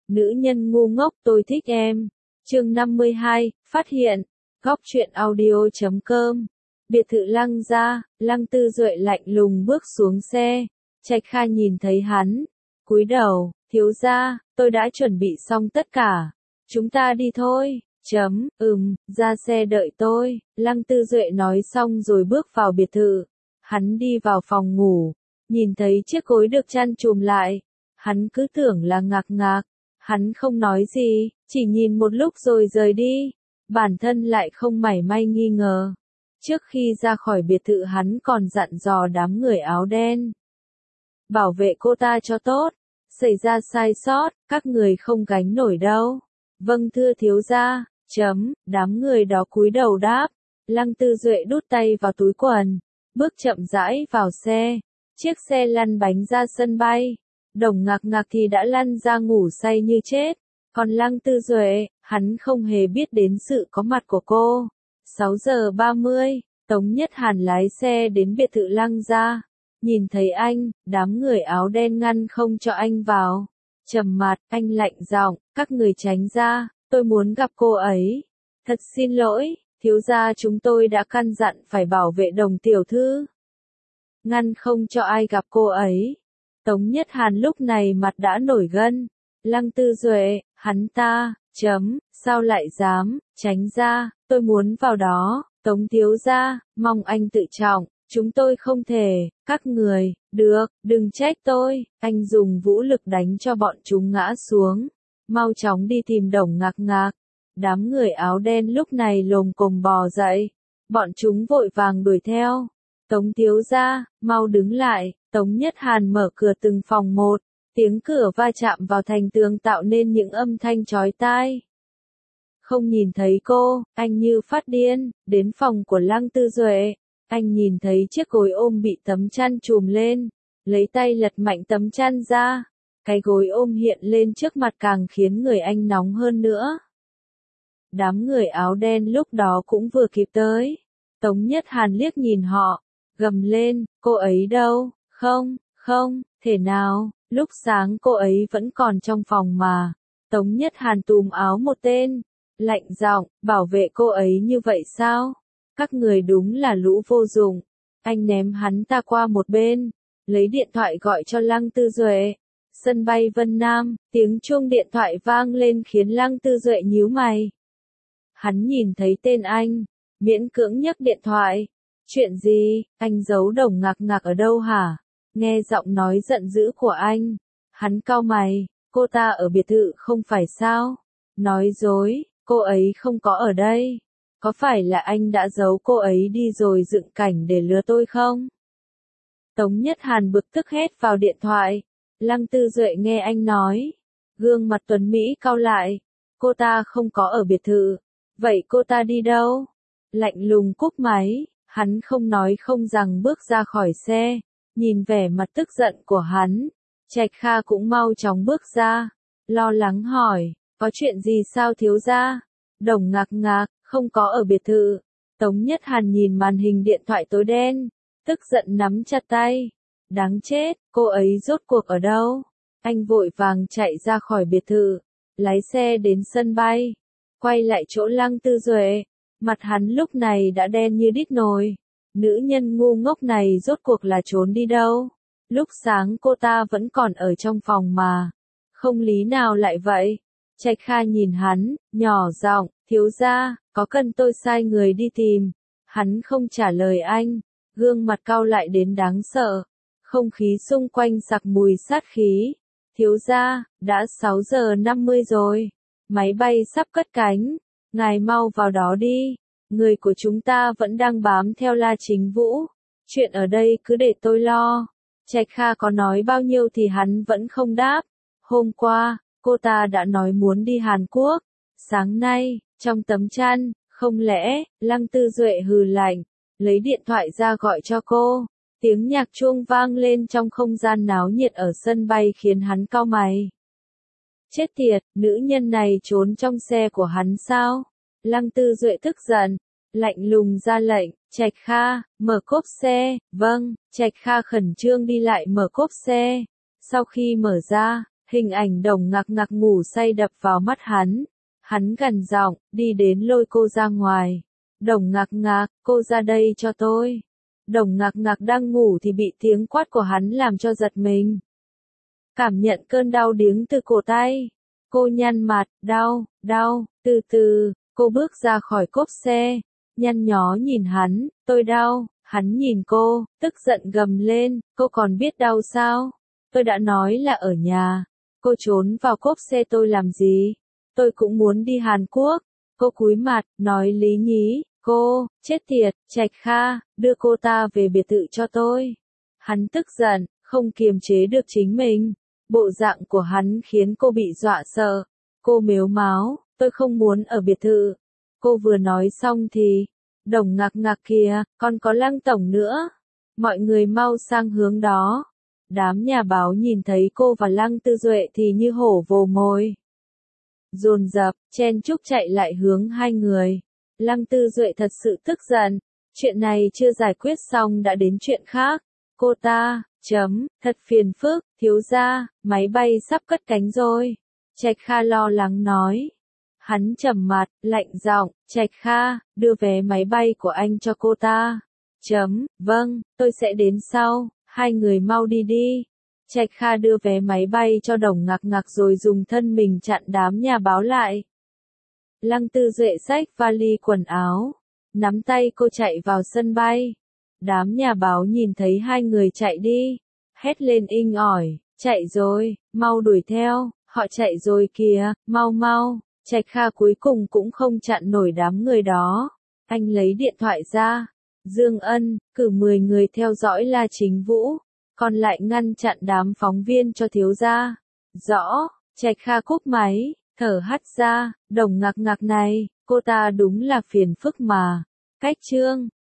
Nữ nhân ngu ngốc tôi thích em. Chương 52, phát hiện. Góc truyện audio.com. Biệt thự Lăng gia, Lăng Tư Duệ lạnh lùng bước xuống xe. Trạch Kha nhìn thấy hắn, cúi đầu, thiếu gia, tôi đã chuẩn bị xong tất cả. Chúng ta đi thôi. Ra xe đợi tôi. Lăng Tư Duệ nói xong rồi bước vào biệt thự. Hắn đi vào phòng ngủ, nhìn thấy chiếc gối được chăn chùm lại. Hắn cứ tưởng là ngạc ngạc. Hắn không nói gì, chỉ nhìn một lúc rồi rời đi. Bản thân lại không mảy may nghi ngờ. Trước khi ra khỏi biệt thự hắn còn dặn dò đám người áo đen. Bảo vệ cô ta cho tốt. Xảy ra sai sót, các người không gánh nổi đâu. Vâng thưa thiếu gia. Đám người đó cúi đầu đáp. Lăng Tư Duệ đút tay vào túi quần, bước chậm rãi vào xe. Chiếc xe lăn bánh ra sân bay. Đồng Ngạc Ngạc thì đã lăn ra ngủ say như chết. Còn Lăng Tư Duệ, hắn không hề biết đến sự có mặt của cô. 6 giờ 30, Tống Nhất Hàn lái xe đến biệt thự Lăng gia. Nhìn thấy anh, đám người áo đen ngăn không cho anh vào. Trầm mặt, anh lạnh giọng, các người tránh ra, tôi muốn gặp cô ấy. Thật xin lỗi, thiếu gia chúng tôi đã căn dặn phải bảo vệ Đồng tiểu thư. Ngăn không cho ai gặp cô ấy. Tống Nhất Hàn lúc này mặt đã nổi gân. Lăng Tư Duệ, hắn ta, sao lại dám, tránh ra, tôi muốn vào đó. Tống thiếu gia, mong anh tự trọng, chúng tôi không thể, các người, được, đừng trách tôi. Anh dùng vũ lực đánh cho bọn chúng ngã xuống. Mau chóng đi tìm Đồng Ngạc Ngạc. Đám người áo đen lúc này lồm cồm bò dậy. Bọn chúng vội vàng đuổi theo. Tống thiếu gia, mau đứng lại. Tống Nhất Hàn mở cửa từng phòng một. Tiếng cửa va chạm vào thành tường tạo nên những âm thanh chói tai. Không nhìn thấy cô, anh như phát điên, đến phòng của Lăng Tư Duệ. Anh nhìn thấy chiếc gối ôm bị tấm chăn trùm lên, lấy tay lật mạnh tấm chăn ra. Cái gối ôm hiện lên trước mặt càng khiến người anh nóng hơn nữa. Đám người áo đen lúc đó cũng vừa kịp tới. Tống Nhất Hàn liếc nhìn họ, gầm lên, cô ấy đâu? Không, thể nào, lúc sáng cô ấy vẫn còn trong phòng mà. Tống Nhất Hàn túm áo một tên, lạnh giọng, bảo vệ cô ấy như vậy sao? Các người đúng là lũ vô dụng. Anh ném hắn ta qua một bên, lấy điện thoại gọi cho Lăng Tư Duệ. Sân bay Vân Nam, tiếng chuông điện thoại vang lên khiến Lăng Tư Duệ nhíu mày. Hắn nhìn thấy tên anh, miễn cưỡng nhấc điện thoại. Chuyện gì, anh giấu Đồng Ngạc Ngạc ở đâu hả? Nghe giọng nói giận dữ của anh, hắn cau mày, cô ta ở biệt thự không phải sao? Nói dối, cô ấy không có ở đây. Có phải là anh đã giấu cô ấy đi rồi dựng cảnh để lừa tôi không? Tống Nhất Hàn bực tức hét vào điện thoại. Lăng Tư Duệ nghe anh nói, gương mặt tuấn Mỹ cau lại. Cô ta không có ở biệt thự. Vậy cô ta đi đâu? Lạnh lùng cúp máy, hắn không nói không rằng bước ra khỏi xe. Nhìn vẻ mặt tức giận của hắn, Trạch Kha cũng mau chóng bước ra, lo lắng hỏi, có chuyện gì sao thiếu gia? Đồng Ngạc Ngạc, không có ở biệt thự. Tống Nhất Hàn nhìn màn hình điện thoại tối đen, tức giận nắm chặt tay. Đáng chết, cô ấy rốt cuộc ở đâu? Anh vội vàng chạy ra khỏi biệt thự, lái xe đến sân bay, quay lại chỗ Lăng Tư Duệ. Mặt hắn lúc này đã đen như đít nồi. Nữ nhân ngu ngốc này rốt cuộc là trốn đi đâu? Lúc sáng cô ta vẫn còn ở trong phòng mà. Không lý nào lại vậy? Trạch Kha nhìn hắn, nhỏ giọng, thiếu gia, có cần tôi sai người đi tìm? Hắn không trả lời anh, gương mặt cau lại đến đáng sợ. Không khí xung quanh sặc mùi sát khí. Thiếu gia, đã 6 giờ 50 rồi. Máy bay sắp cất cánh. Ngài mau vào đó đi. Người của chúng ta vẫn đang bám theo La Chính Vũ. Chuyện ở đây cứ để tôi lo. Trạch Kha có nói bao nhiêu thì hắn vẫn không đáp. Hôm qua, cô ta đã nói muốn đi Hàn Quốc. Sáng nay, trong tấm chăn, không lẽ, Lăng Tư Duệ hừ lạnh, lấy điện thoại ra gọi cho cô. Tiếng nhạc chuông vang lên trong không gian náo nhiệt ở sân bay khiến hắn cau mày. Chết tiệt, nữ nhân này trốn trong xe của hắn sao? Lăng Tư Duệ tức giận, lạnh lùng ra lệnh, Trạch Kha, mở cốp xe. Vâng, Trạch Kha khẩn trương đi lại mở cốp xe. Sau khi mở ra, Hình ảnh Đồng Ngạc Ngạc ngủ say đập vào mắt hắn. Hắn gằn giọng, đi đến lôi cô ra ngoài. Đồng Ngạc Ngạc, cô ra đây cho tôi. Đồng Ngạc Ngạc đang ngủ thì bị tiếng quát của hắn làm cho giật mình. Cảm nhận cơn đau điếng từ cổ tay. Cô nhăn mặt, đau, đau, từ từ, cô bước ra khỏi cốp xe. Nhăn nhó nhìn hắn, tôi đau, hắn nhìn cô, tức giận gầm lên, cô còn biết đau sao? Tôi đã nói là ở nhà. Cô trốn vào cốp xe tôi làm gì? Tôi cũng muốn đi Hàn Quốc. Cô cúi mặt, nói lý nhí, cô, chết tiệt, Trạch Kha, đưa cô ta về biệt thự cho tôi. Hắn tức giận, không kiềm chế được chính mình. Bộ dạng của hắn khiến cô bị dọa sợ. Cô mếu máo, tôi không muốn ở biệt thự. Cô vừa nói xong thì, Đồng Ngạc Ngạc kìa, còn có Lăng tổng nữa. Mọi người mau sang hướng đó. Đám nhà báo nhìn thấy cô và Lăng Tư Duệ thì như hổ vồ mồi. Dồn dập, chen chúc chạy lại hướng hai người. Lăng Tư Duệ thật sự tức giận. Chuyện này chưa giải quyết xong đã đến chuyện khác. Cô ta, thật phiền phức, thiếu gia, máy bay sắp cất cánh rồi. Trạch Kha lo lắng nói. Hắn trầm mặt, lạnh giọng, Trạch Kha, đưa vé máy bay của anh cho cô ta. Vâng, tôi sẽ đến sau, hai người mau đi đi. Trạch Kha đưa vé máy bay cho Đồng Ngạc Ngạc rồi dùng thân mình chặn đám nhà báo lại. Lăng Tư Duệ xách vali quần áo, nắm tay cô chạy vào sân bay. Đám nhà báo nhìn thấy hai người chạy đi, hét lên inh ỏi, chạy rồi, mau đuổi theo, họ chạy rồi kìa, mau mau. Trạch Kha cuối cùng cũng không chặn nổi đám người đó. Anh lấy điện thoại ra. Dương Ân, cử 10 người theo dõi La Chính Vũ, còn lại ngăn chặn đám phóng viên cho thiếu gia. Rõ, Trạch Kha cúp máy, thở hắt ra, Đồng Ngạc Ngạc này, cô ta đúng là phiền phức mà. Cách chương